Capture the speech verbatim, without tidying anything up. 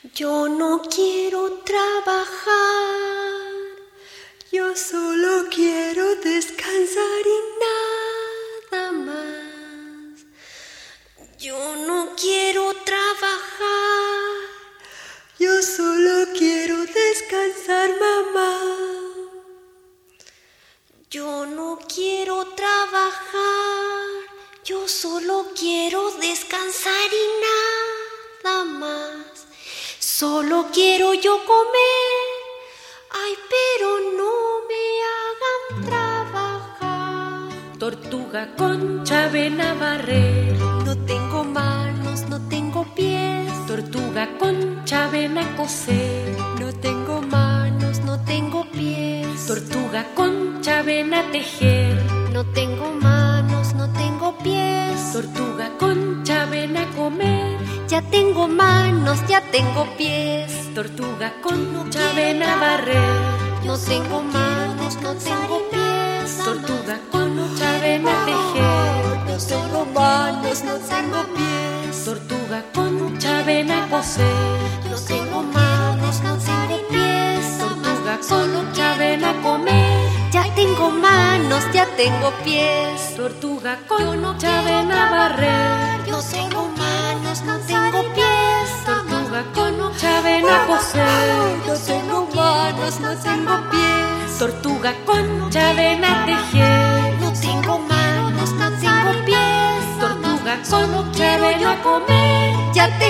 Yo no quiero trabajar, yo solo quiero descansar y nada más. Yo no quiero trabajar, yo solo quiero descansar, mamá. Yo no quiero trabajar, yo solo quiero descansar y nada más. Solo quiero yo comer, ay, pero no me hagan trabajar. Tortuga Concha, ven a barrer. No tengo manos, no tengo pies. Tortuga Concha, ven a coser. No tengo manos, no tengo pies. Tortuga Concha, ven a tejer. No tengo manos, no tengo pies. Tortuga Concha, ven a comer. Ya tengo manos, ya tengo pies. Tortuga Concha, ven a barrer. No tengo manos, no tengo pies. Tortuga Concha, ven a tejer. No tengo manos, no tengo pies. Tortuga Concha, ven a coser. No tengo manos, no tengo pies. Tortuga Concha, ven a comer. Ya tengo manos, ya tengo pies. Tortuga Concha, ven a barrer. No tengo manos, no tengo pies. Tortuga Concha, ven a coser. No tengo manos, no tengo pies. Tortuga Concha, ven a tejer. No tengo manos, no tengo pies. Tortuga Concha, ven a comer. Ya tengo